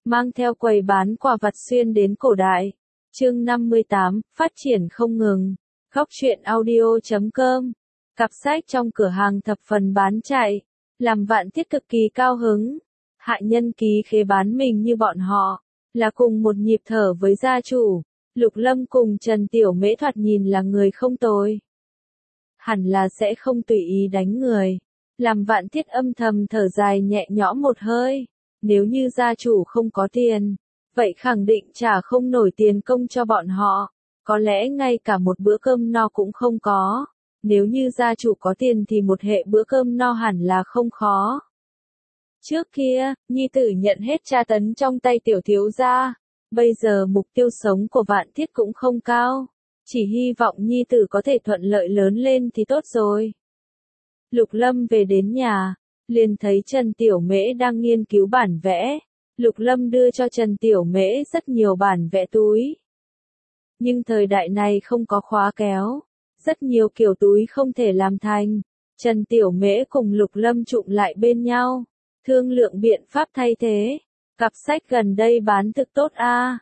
mang theo quầy bán quà vặt xuyên đến cổ đại. Chương 58, phát triển không ngừng. Góc truyện audio.com. Cặp sách trong cửa hàng thập phần bán chạy, làm Vạn Tiết cực kỳ cao hứng. Hạ Nhân Ký khế bán mình như bọn họ, là cùng một nhịp thở với gia chủ. Lục Lâm cùng Trần Tiểu Mễ thoạt nhìn là người không tồi. Hẳn là sẽ không tùy ý đánh người. Làm Vạn Tiết âm thầm thở dài nhẹ nhõm một hơi. Nếu như gia chủ không có tiền, vậy khẳng định trả không nổi tiền công cho bọn họ. Có lẽ ngay cả một bữa cơm no cũng không có. Nếu như gia chủ có tiền thì một hệ bữa cơm no hẳn là không khó. Trước kia, nhi tử nhận hết tra tấn trong tay tiểu thiếu gia. Bây giờ mục tiêu sống của Vạn Tiết cũng không cao. Chỉ hy vọng nhi tử có thể thuận lợi lớn lên thì tốt rồi. Lục Lâm về đến nhà, liền thấy Trần Tiểu Mễ đang nghiên cứu bản vẽ. Lục Lâm đưa cho Trần Tiểu Mễ rất nhiều bản vẽ túi. Nhưng thời đại này không có khóa kéo. Rất nhiều kiểu túi không thể làm thành. Trần Tiểu Mễ cùng Lục Lâm trụm lại bên nhau. Thương lượng biện pháp thay thế. Cặp sách gần đây bán thực tốt a.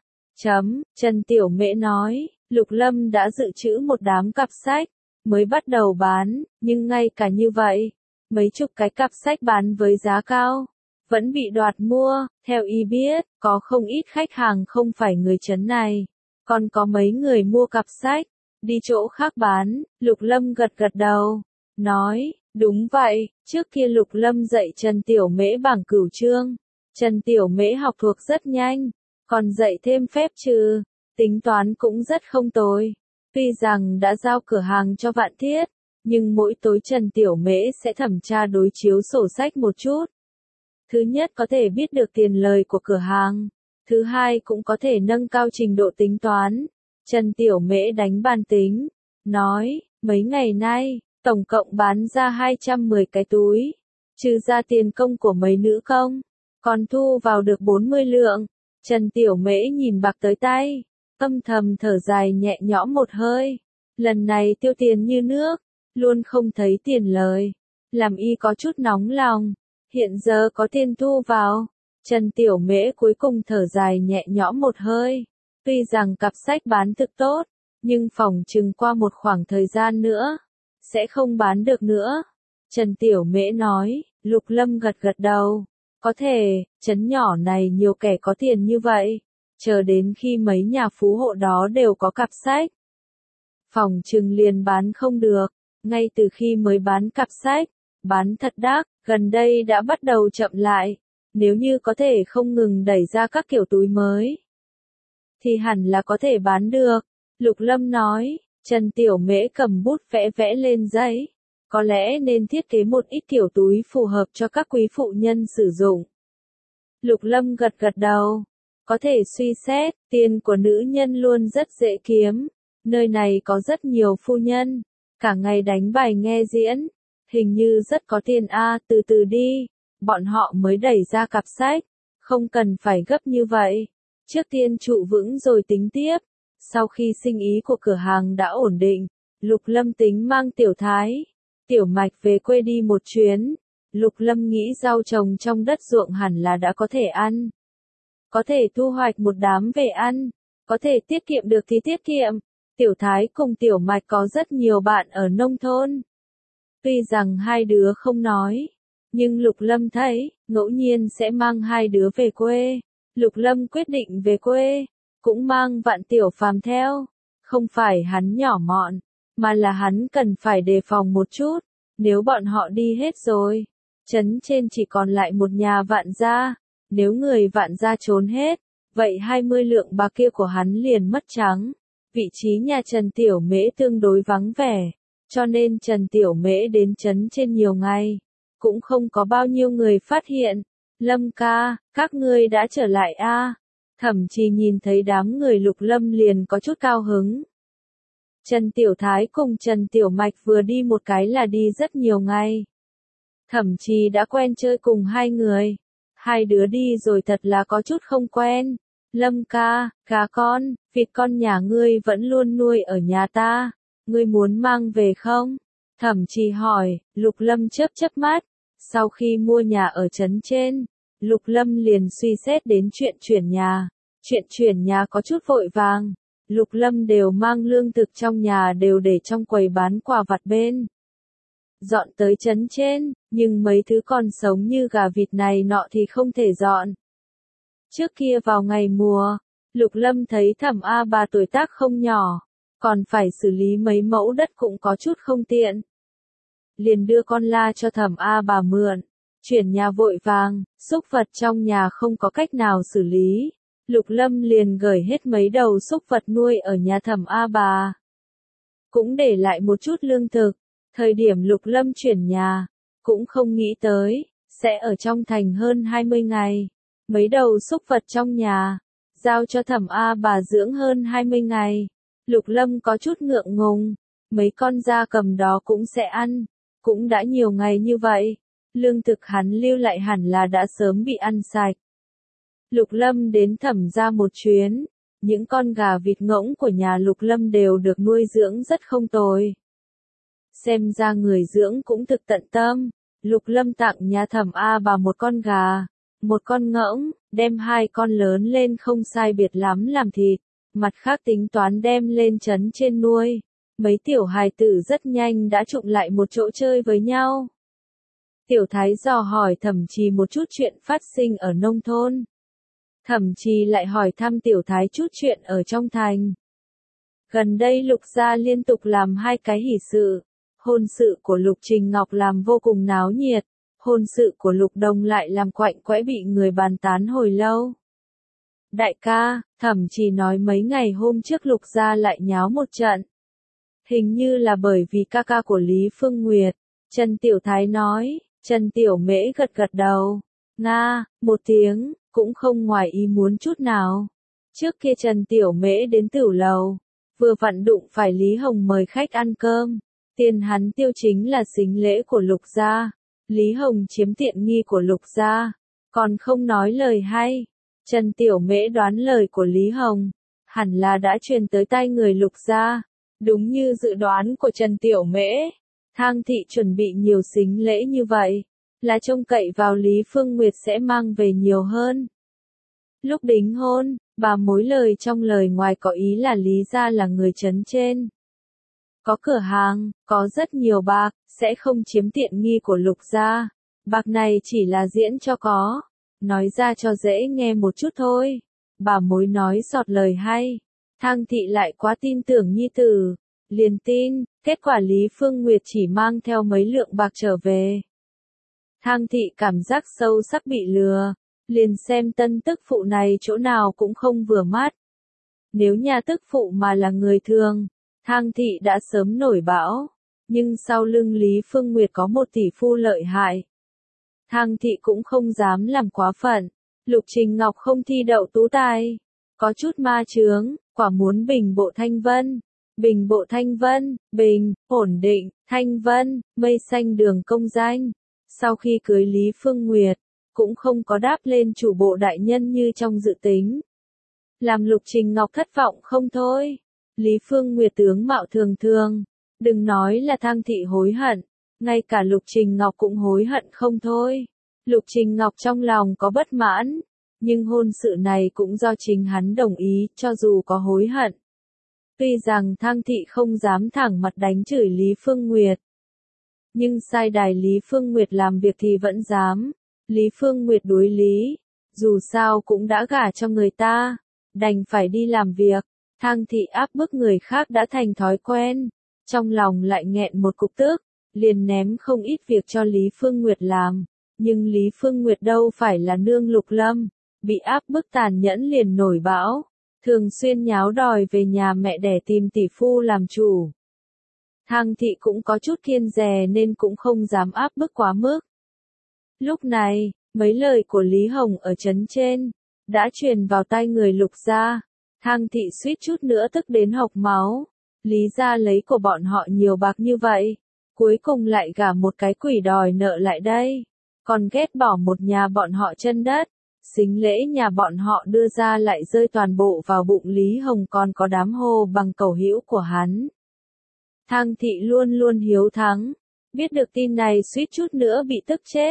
Trần Tiểu Mễ nói, Lục Lâm đã dự trữ một đám cặp sách, mới bắt đầu bán, nhưng ngay cả như vậy, mấy chục cái cặp sách bán với giá cao, vẫn bị đoạt mua. Theo y biết, có không ít khách hàng không phải người trấn này, còn có mấy người mua cặp sách, đi chỗ khác bán. Lục Lâm gật gật đầu, nói, đúng vậy, trước kia Lục Lâm dạy Trần Tiểu Mễ bảng cửu chương. Trần Tiểu Mễ học thuộc rất nhanh, còn dạy thêm phép trừ, tính toán cũng rất không tồi. Tuy rằng đã giao cửa hàng cho Vạn Tiết, nhưng mỗi tối Trần Tiểu Mễ sẽ thẩm tra đối chiếu sổ sách một chút. Thứ nhất có thể biết được tiền lời của cửa hàng, thứ hai cũng có thể nâng cao trình độ tính toán. Trần Tiểu Mễ đánh bàn tính, nói, mấy ngày nay, tổng cộng bán ra 210 cái túi, trừ ra tiền công của mấy nữ công, còn thu vào được 40 lượng. Trần Tiểu Mễ nhìn bạc tới tay, âm thầm thở dài nhẹ nhõm một hơi. Lần này tiêu tiền như nước, luôn không thấy tiền lời, làm y có chút nóng lòng. Hiện giờ có tiền thu vào, Trần Tiểu Mễ cuối cùng thở dài nhẹ nhõm một hơi. Tuy rằng cặp sách bán thực tốt, nhưng phỏng chừng qua một khoảng thời gian nữa, sẽ không bán được nữa. Trần Tiểu Mễ nói. Lục Lâm gật gật đầu. Có thể, trấn nhỏ này nhiều kẻ có tiền như vậy. Chờ đến khi mấy nhà phú hộ đó đều có cặp sách, phỏng chừng liền bán không được. Ngay từ khi mới bán cặp sách, bán thật đắt, gần đây đã bắt đầu chậm lại. Nếu như có thể không ngừng đẩy ra các kiểu túi mới, thì hẳn là có thể bán được. Lục Lâm nói. Trần Tiểu Mễ cầm bút vẽ lên giấy. Có lẽ nên thiết kế một ít kiểu túi phù hợp cho các quý phụ nhân sử dụng. Lục Lâm gật gật đầu. Có thể suy xét, tiền của nữ nhân luôn rất dễ kiếm. Nơi này có rất nhiều phu nhân, cả ngày đánh bài nghe diễn. Hình như rất có tiền a, từ từ đi. Bọn họ mới đẩy ra cặp sách, không cần phải gấp như vậy. Trước tiên trụ vững rồi tính tiếp. Sau khi sinh ý của cửa hàng đã ổn định, Lục Lâm tính mang Tiểu Thái, Tiểu Mạch về quê đi một chuyến. Lục Lâm nghĩ rau trồng trong đất ruộng hẳn là đã có thể ăn. Có thể thu hoạch một đám về ăn, có thể tiết kiệm được thì tiết kiệm. Tiểu Thái cùng Tiểu Mạch có rất nhiều bạn ở nông thôn. Tuy rằng hai đứa không nói, nhưng Lục Lâm thấy, ngẫu nhiên sẽ mang hai đứa về quê. Lục Lâm quyết định về quê, cũng mang Vạn Tiểu Phàm theo. Không phải hắn nhỏ mọn, mà là hắn cần phải đề phòng một chút. Nếu bọn họ đi hết rồi, trấn trên chỉ còn lại một nhà Vạn gia. Nếu người Vạn gia trốn hết, vậy 20 lượng bạc kia của hắn liền mất trắng. Vị trí nhà Trần Tiểu Mễ tương đối vắng vẻ, cho nên Trần Tiểu Mễ đến trấn trên nhiều ngày, cũng không có bao nhiêu người phát hiện. Lâm ca, các ngươi đã trở lại a. Thẩm Trì nhìn thấy đám người Lục Lâm liền có chút cao hứng. Trần Tiểu Thái cùng Trần Tiểu Mạch vừa đi một cái là đi rất nhiều ngày. Thẩm Trì đã quen chơi cùng hai người. Hai đứa đi rồi thật là có chút không quen. Lâm ca, cá con, vịt con nhà ngươi vẫn luôn nuôi ở nhà ta. Ngươi muốn mang về không? Thẩm Trì hỏi. Lục Lâm chớp chớp mắt. Sau khi mua nhà ở trấn trên, Lục Lâm liền suy xét đến chuyện chuyển nhà. Chuyện chuyển nhà có chút vội vàng. Lục Lâm đều mang lương thực trong nhà đều để trong quầy bán quà vặt bên. Dọn tới trấn trên, nhưng mấy thứ còn sống như gà vịt này nọ thì không thể dọn. Trước kia vào ngày mùa, Lục Lâm thấy Thẩm A Bà tuổi tác không nhỏ, còn phải xử lý mấy mẫu đất cũng có chút không tiện. Liền đưa con la cho Thẩm A Bà mượn, chuyển nhà vội vàng, súc vật trong nhà không có cách nào xử lý. Lục Lâm liền gửi hết mấy đầu súc vật nuôi ở nhà Thẩm A Bà. Cũng để lại một chút lương thực. Thời điểm Lục Lâm chuyển nhà, cũng không nghĩ tới, sẽ ở trong thành hơn 20 ngày. Mấy đầu súc vật trong nhà, giao cho Thẩm A Bà dưỡng hơn 20 ngày. Lục Lâm có chút ngượng ngùng, mấy con gia cầm đó cũng sẽ ăn, cũng đã nhiều ngày như vậy. Lương thực hắn lưu lại hẳn là đã sớm bị ăn sạch. Lục Lâm đến Thẩm gia một chuyến, những con gà vịt ngỗng của nhà Lục Lâm đều được nuôi dưỡng rất không tồi. Xem ra người dưỡng cũng thực tận tâm. Lục Lâm tặng nhà Thẩm A Bà một con gà, một con ngỗng, đem hai con lớn lên không sai biệt lắm làm thịt, mặt khác tính toán đem lên trấn trên nuôi. Mấy tiểu hài tử rất nhanh đã trụng lại một chỗ chơi với nhau. Tiểu Thái dò hỏi Thẩm Trì một chút chuyện phát sinh ở nông thôn. Thẩm Trì lại hỏi thăm Tiểu Thái chút chuyện ở trong thành. Gần đây Lục gia liên tục làm hai cái hỷ sự. Hôn sự của Lục Trình Ngọc làm vô cùng náo nhiệt, hôn sự của Lục Đồng lại làm quạnh quẽ bị người bàn tán hồi lâu. Đại ca, Thẩm Trì nói mấy ngày hôm trước Lục gia lại nháo một trận. Hình như là bởi vì ca ca của Lý Phương Nguyệt. Trần Tiểu Thái nói. Trần Tiểu Mễ gật gật đầu. Nga, một tiếng, cũng không ngoài ý muốn chút nào. Trước kia Trần Tiểu Mễ đến Tửu Lầu, vừa vặn đụng phải Lý Hồng mời khách ăn cơm. Tiền hắn tiêu chính là sính lễ của Lục gia. Lý Hồng chiếm tiện nghi của Lục gia, còn không nói lời hay. Trần Tiểu Mễ đoán lời của Lý Hồng, hẳn là đã truyền tới tai người Lục gia. Đúng như dự đoán của Trần Tiểu Mễ, Thang thị chuẩn bị nhiều sính lễ như vậy, là trông cậy vào Lý Phương Nguyệt sẽ mang về nhiều hơn. Lúc đính hôn, bà mối lời trong lời ngoài có ý là Lý gia là người trấn trên. Có cửa hàng, có rất nhiều bạc, sẽ không chiếm tiện nghi của Lục gia. Bạc này chỉ là diễn cho có. Nói ra cho dễ nghe một chút thôi. Bà mối nói sọt lời hay. Thang thị lại quá tin tưởng nhi tử. Liền tin, kết quả Lý Phương Nguyệt chỉ mang theo mấy lượng bạc trở về. Thang thị cảm giác sâu sắc bị lừa. Liền xem tân tức phụ này chỗ nào cũng không vừa mắt. Nếu nhà tức phụ mà là người thường, Thang thị đã sớm nổi bão, nhưng sau lưng Lý Phương Nguyệt có một tỷ phu lợi hại. Thang thị cũng không dám làm quá phận. Lục Trình Ngọc không thi đậu tú tài, có chút ma chướng, quả muốn bình bộ thanh vân. Bình bộ thanh vân, bình, ổn định, thanh vân, mây xanh đường công danh. Sau khi cưới Lý Phương Nguyệt, cũng không có đáp lên chủ bộ đại nhân như trong dự tính. Làm Lục Trình Ngọc thất vọng không thôi. Lý Phương Nguyệt tướng mạo thường thường, đừng nói là Thang thị hối hận, ngay cả Lục Trình Ngọc cũng hối hận không thôi. Lục Trình Ngọc trong lòng có bất mãn, nhưng hôn sự này cũng do chính hắn đồng ý, cho dù có hối hận. Tuy rằng Thang thị không dám thẳng mặt đánh chửi Lý Phương Nguyệt, nhưng sai đài Lý Phương Nguyệt làm việc thì vẫn dám. Lý Phương Nguyệt đối lý, dù sao cũng đã gả cho người ta, đành phải đi làm việc. Thang thị áp bức người khác đã thành thói quen, trong lòng lại nghẹn một cục tức, liền ném không ít việc cho Lý Phương Nguyệt làm. Nhưng Lý Phương Nguyệt đâu phải là nương Lục Lâm, bị áp bức tàn nhẫn liền nổi bão, thường xuyên nháo đòi về nhà mẹ đẻ tìm tỷ phu làm chủ. Thang thị cũng có chút kiêng dè nên cũng không dám áp bức quá mức. Lúc này, mấy lời của Lý Hồng ở trấn trên, đã truyền vào tai người Lục gia. Thang thị suýt chút nữa tức đến hộc máu. Lý gia lấy của bọn họ nhiều bạc như vậy, cuối cùng lại gả một cái quỷ đòi nợ lại đây, còn ghét bỏ một nhà bọn họ chân đất. Sính lễ nhà bọn họ đưa ra lại rơi toàn bộ vào bụng Lý Hồng, còn có đám hô bằng cầu hữu của hắn. Thang thị luôn luôn hiếu thắng, biết được tin này suýt chút nữa bị tức chết.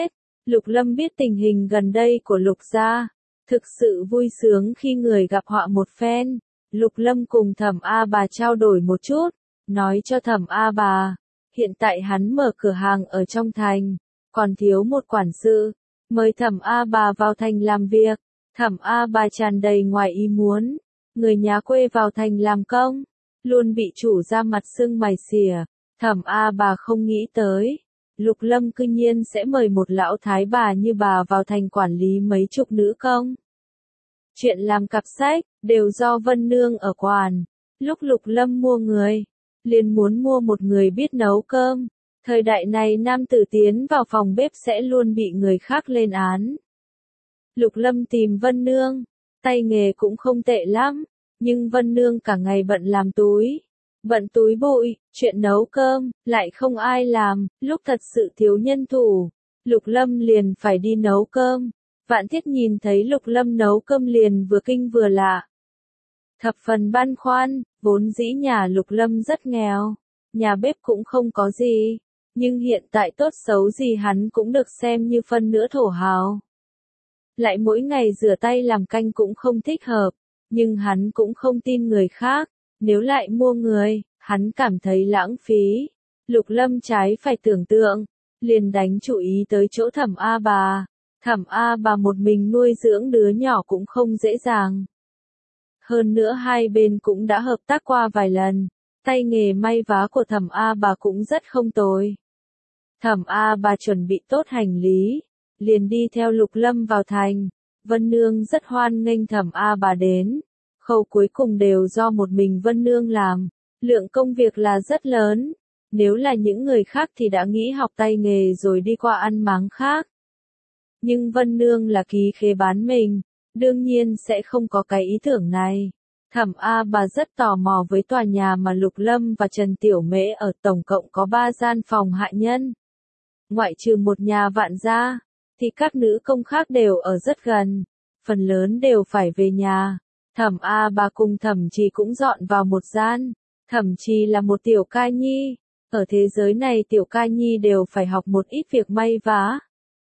Lục Lâm biết tình hình gần đây của Lục gia, thực sự vui sướng khi người gặp họa một phen. Lục Lâm cùng Thẩm A Bà trao đổi một chút, nói cho Thẩm A Bà, hiện tại hắn mở cửa hàng ở trong thành, còn thiếu một quản sự, mời Thẩm A Bà vào thành làm việc. Thẩm A Bà tràn đầy ngoài ý muốn, người nhà quê vào thành làm công, luôn bị chủ ra mặt sưng mày xỉa. Thẩm A Bà không nghĩ tới, Lục Lâm cư nhiên sẽ mời một lão thái bà như bà vào thành quản lý mấy chục nữ công. Chuyện làm cặp sách, đều do Vân Nương ở quản. Lúc Lục Lâm mua người, liền muốn mua một người biết nấu cơm. Thời đại này nam tử tiến vào phòng bếp sẽ luôn bị người khác lên án. Lục Lâm tìm Vân Nương, tay nghề cũng không tệ lắm, nhưng Vân Nương cả ngày bận làm túi, bận túi bụi, chuyện nấu cơm, lại không ai làm, lúc thật sự thiếu nhân thủ, Lục Lâm liền phải đi nấu cơm. Vạn Thiết nhìn thấy Lục Lâm nấu cơm liền vừa kinh vừa lạ. Thập phần băn khoăn, vốn dĩ nhà Lục Lâm rất nghèo, nhà bếp cũng không có gì, nhưng hiện tại tốt xấu gì hắn cũng được xem như phân nửa thổ hào. Lại mỗi ngày rửa tay làm canh cũng không thích hợp, nhưng hắn cũng không tin người khác, nếu lại mua người, hắn cảm thấy lãng phí. Lục Lâm trái phải tưởng tượng, liền đánh chủ ý tới chỗ Thẩm A Bà. Thẩm A Bà một mình nuôi dưỡng đứa nhỏ cũng không dễ dàng. Hơn nữa hai bên cũng đã hợp tác qua vài lần, tay nghề may vá của Thẩm A Bà cũng rất không tồi. Thẩm A Bà chuẩn bị tốt hành lý, liền đi theo Lục Lâm vào thành. Vân Nương rất hoan nghênh Thẩm A Bà đến, khâu cuối cùng đều do một mình Vân Nương làm, lượng công việc là rất lớn, nếu là những người khác thì đã nghĩ học tay nghề rồi đi qua ăn máng khác. Nhưng Vân Nương là ký khế bán mình, đương nhiên sẽ không có cái ý tưởng này. Thẩm A Bà rất tò mò với tòa nhà mà Lục Lâm và Trần Tiểu Mễ ở, tổng cộng có 3 gian phòng hạ nhân. Ngoại trừ một nhà Vạn gia, thì các nữ công khác đều ở rất gần, phần lớn đều phải về nhà. Thẩm A Bà cùng Thẩm Trì cũng dọn vào một gian. Thẩm Trì là một tiểu ca nhi, ở thế giới này tiểu ca nhi đều phải học một ít việc may vá.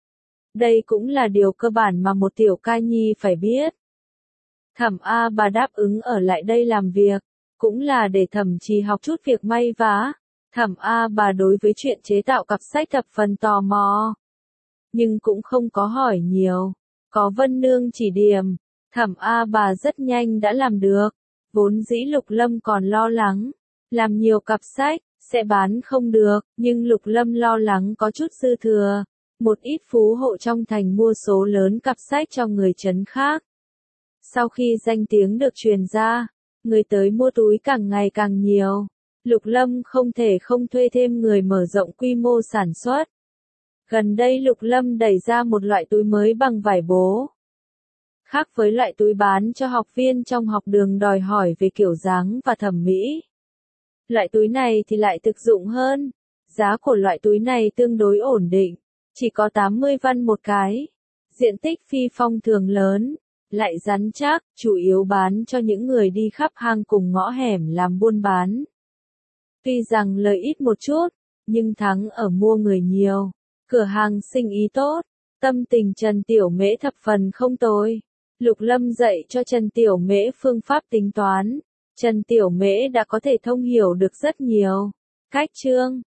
Đây cũng là điều cơ bản mà một tiểu ca nhi phải biết. Thẩm A Bà đáp ứng ở lại đây làm việc, cũng là để Thẩm Trì học chút việc may vá. Thẩm A Bà đối với chuyện chế tạo cặp sách thập phần tò mò, nhưng cũng không có hỏi nhiều. Có Vân Nương chỉ điểm, Thẩm A Bà rất nhanh đã làm được. Vốn dĩ Lục Lâm còn lo lắng, làm nhiều cặp sách, sẽ bán không được, nhưng Lục Lâm lo lắng có chút dư thừa. Một ít phú hộ trong thành mua số lớn cặp sách cho người trấn khác. Sau khi danh tiếng được truyền ra, người tới mua túi càng ngày càng nhiều. Lục Lâm không thể không thuê thêm người mở rộng quy mô sản xuất. Gần đây Lục Lâm đẩy ra một loại túi mới bằng vải bố. Khác với loại túi bán cho học viên trong học đường đòi hỏi về kiểu dáng và thẩm mỹ. Loại túi này thì lại thực dụng hơn. Giá của loại túi này tương đối ổn định, chỉ có 80 văn một cái. Diện tích phi phong thường lớn, lại rắn chắc, chủ yếu bán cho những người đi khắp hang cùng ngõ hẻm làm buôn bán. Tuy rằng lời ít một chút, nhưng thắng ở mua người nhiều. Cửa hàng sinh ý tốt, tâm tình Trần Tiểu Mễ thập phần không tồi. Lục Lâm dạy cho Trần Tiểu Mễ phương pháp tính toán. Trần Tiểu Mễ đã có thể thông hiểu được rất nhiều cách chương,